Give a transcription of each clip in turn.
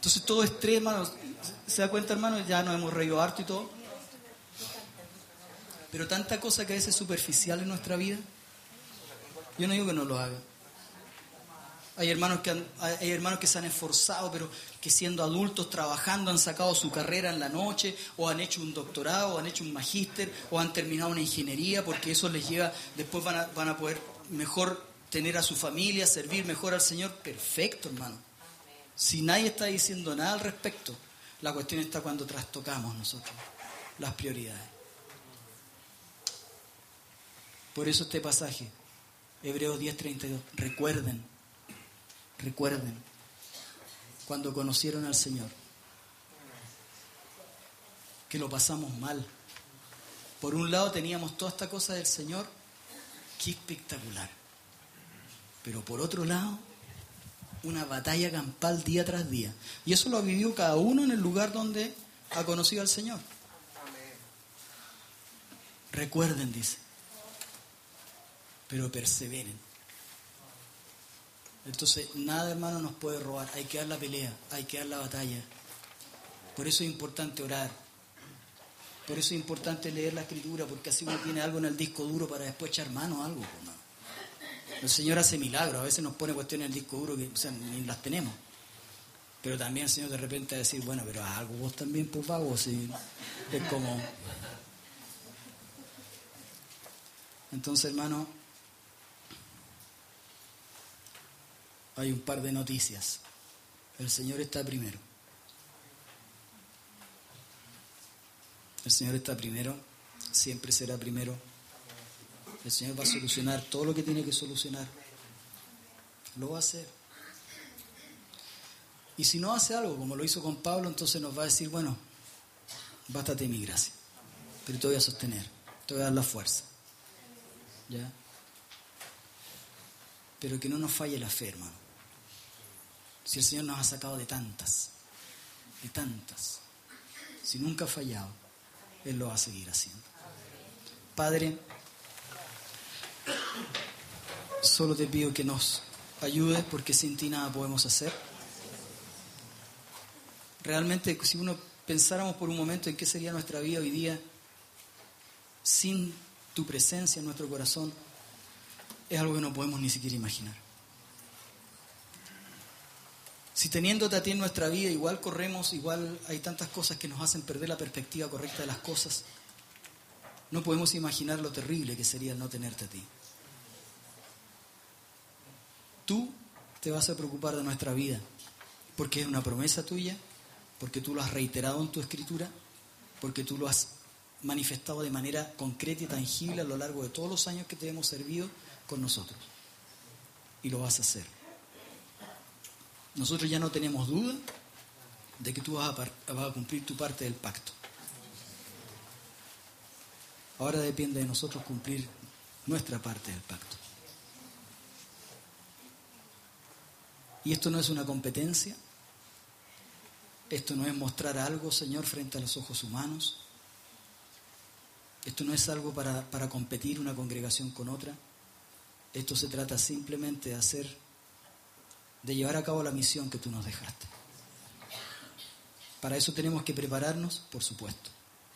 Entonces todo estrés, hermano, ¿se da cuenta, hermano? Ya nos hemos reído harto y todo. Pero tanta cosa que a veces es superficial en nuestra vida. Yo no digo que no lo haga. Hay hermanos que se han esforzado, pero que siendo adultos, trabajando, han sacado su carrera en la noche, o han hecho un doctorado, o han hecho un magíster, o han terminado una ingeniería, porque eso les lleva, después van a poder mejor tener a su familia, servir mejor al Señor. Perfecto, hermano. Si nadie está diciendo nada al respecto, la cuestión está cuando trastocamos nosotros las prioridades. Por eso este pasaje, Hebreos 10:32, recuerden cuando conocieron al Señor, que lo pasamos mal. Por un lado teníamos toda esta cosa del Señor, qué espectacular. Pero por otro lado, una batalla campal día tras día. Y eso lo ha vivido cada uno en el lugar donde ha conocido al Señor. Recuerden, dice, pero perseveren. Entonces, nada, hermano, nos puede robar. Hay que dar la pelea, hay que dar la batalla. Por eso es importante orar. Por eso es importante leer la Escritura, porque así uno tiene algo en el disco duro para después echar mano a algo. ¿No? El Señor hace milagros. A veces nos pone cuestiones en el disco duro que, o sea, ni las tenemos. Pero también el Señor de repente va a decir, bueno, pero haz algo vos también, pues vago. ¿Sí? Es como... Entonces, hermano, hay un par de noticias. El Señor está primero. El Señor está primero, siempre será primero. El Señor va a solucionar todo lo que tiene que solucionar. Lo va a hacer. Y si no hace algo, como lo hizo con Pablo, entonces nos va a decir, bueno, bástate mi gracia. Pero te voy a sostener, te voy a dar la fuerza. ¿Ya? Pero que no nos falle la fe, hermano. Si el Señor nos ha sacado de tantas, si nunca ha fallado, Él lo va a seguir haciendo. Padre, solo te pido que nos ayudes, porque sin ti nada podemos hacer. Realmente, si uno pensáramos por un momento en qué sería nuestra vida hoy día sin tu presencia en nuestro corazón, es algo que no podemos ni siquiera imaginar. Si teniéndote a ti en nuestra vida igual corremos, igual hay tantas cosas que nos hacen perder la perspectiva correcta de las cosas, no podemos imaginar lo terrible que sería no tenerte a ti. Tú te vas a preocupar de nuestra vida, porque es una promesa tuya, porque tú lo has reiterado en tu Escritura, porque tú lo has manifestado de manera concreta y tangible a lo largo de todos los años que te hemos servido con nosotros. Y lo vas a hacer. Nosotros ya no tenemos duda de que tú vas a cumplir tu parte del pacto. Ahora depende de nosotros cumplir nuestra parte del pacto. Y esto no es una competencia. Esto no es mostrar algo, Señor, frente a los ojos humanos. Esto no es algo para competir una congregación con otra. Esto se trata simplemente de llevar a cabo la misión que tú nos dejaste. Para eso tenemos que prepararnos, por supuesto.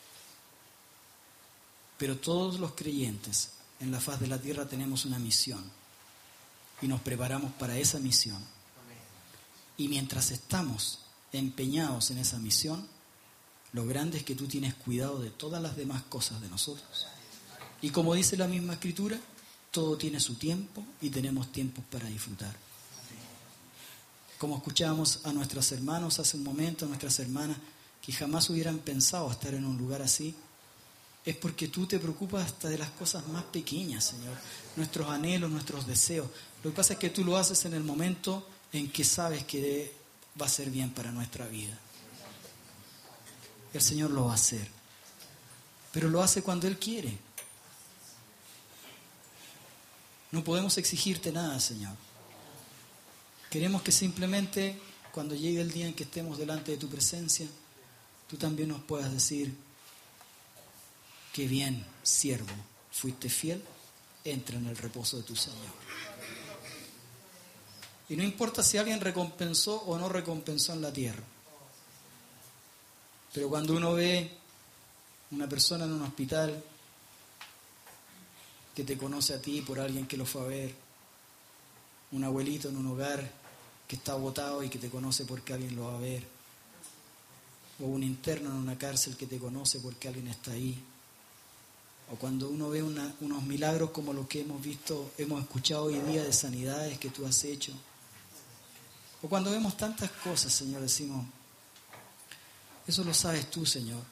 Pero todos los creyentes en la faz de la tierra tenemos una misión y nos preparamos para esa misión. Y mientras estamos empeñados en esa misión, lo grande es que tú tienes cuidado de todas las demás cosas de nosotros. Y como dice la misma Escritura, todo tiene su tiempo y tenemos tiempos para disfrutar. Como escuchábamos a nuestros hermanos hace un momento, a nuestras hermanas, que jamás hubieran pensado estar en un lugar así, es porque tú te preocupas hasta de las cosas más pequeñas, Señor. Nuestros anhelos, nuestros deseos. Lo que pasa es que tú lo haces en el momento en que sabes que va a ser bien para nuestra vida. El Señor lo va a hacer. Pero lo hace cuando Él quiere. No podemos exigirte nada, Señor. Queremos que simplemente, cuando llegue el día en que estemos delante de tu presencia, tú también nos puedas decir: qué bien, siervo, fuiste fiel, entra en el reposo de tu Señor. Y no importa si alguien recompensó o no recompensó en la tierra. Pero cuando uno ve una persona en un hospital que te conoce a ti por alguien que lo fue a ver, un abuelito en un hogar que está botado y que te conoce porque alguien lo va a ver, o un interno en una cárcel que te conoce porque alguien está ahí, o cuando uno ve unos milagros como los que hemos visto, hemos escuchado hoy día de sanidades que tú has hecho, o cuando vemos tantas cosas, Señor, decimos, eso lo sabes tú, Señor.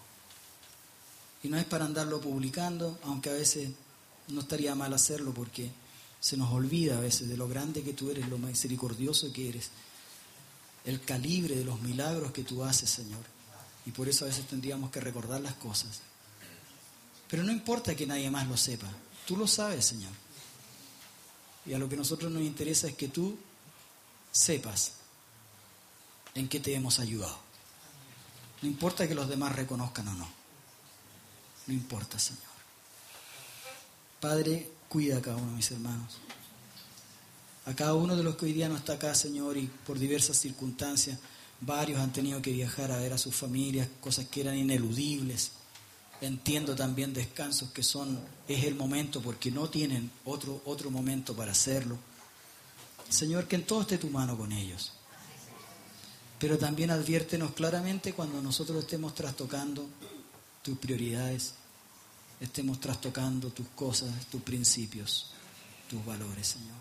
Y no es para andarlo publicando, aunque a veces no estaría mal hacerlo porque se nos olvida a veces de lo grande que tú eres, lo misericordioso que eres, el calibre de los milagros que tú haces, Señor. Y por eso a veces tendríamos que recordar las cosas. Pero no importa que nadie más lo sepa, tú lo sabes, Señor. Y a lo que a nosotros nos interesa es que tú sepas en qué te hemos ayudado. No importa que los demás reconozcan o no. No importa, Señor. Padre, cuida a cada uno de mis hermanos. A cada uno de los que hoy día no está acá, Señor, y por diversas circunstancias, varios han tenido que viajar a ver a sus familias, cosas que eran ineludibles. Entiendo también descansos que es el momento porque no tienen otro momento para hacerlo. Señor, que en todo esté tu mano con ellos. Pero también adviértenos claramente cuando nosotros estemos trastocando tus prioridades, estemos trastocando tus cosas, tus principios, tus valores, Señor.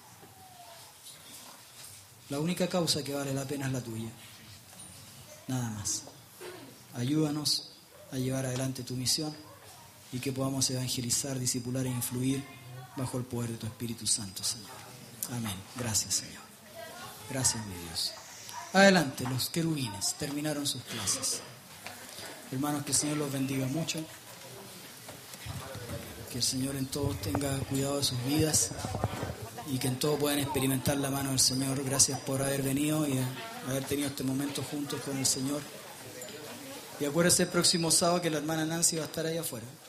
La única causa que vale la pena es la tuya. Nada más. Ayúdanos a llevar adelante tu misión y que podamos evangelizar, discipular e influir bajo el poder de tu Espíritu Santo, Señor. Amén. Gracias, Señor. Gracias, mi Dios. Adelante, los querubines terminaron sus clases. Hermanos, que el Señor los bendiga mucho. Que el Señor en todo tenga cuidado de sus vidas y que en todo puedan experimentar la mano del Señor. Gracias por haber venido y haber tenido este momento juntos con el Señor. Y acuérdense el próximo sábado que la hermana Nancy va a estar ahí afuera.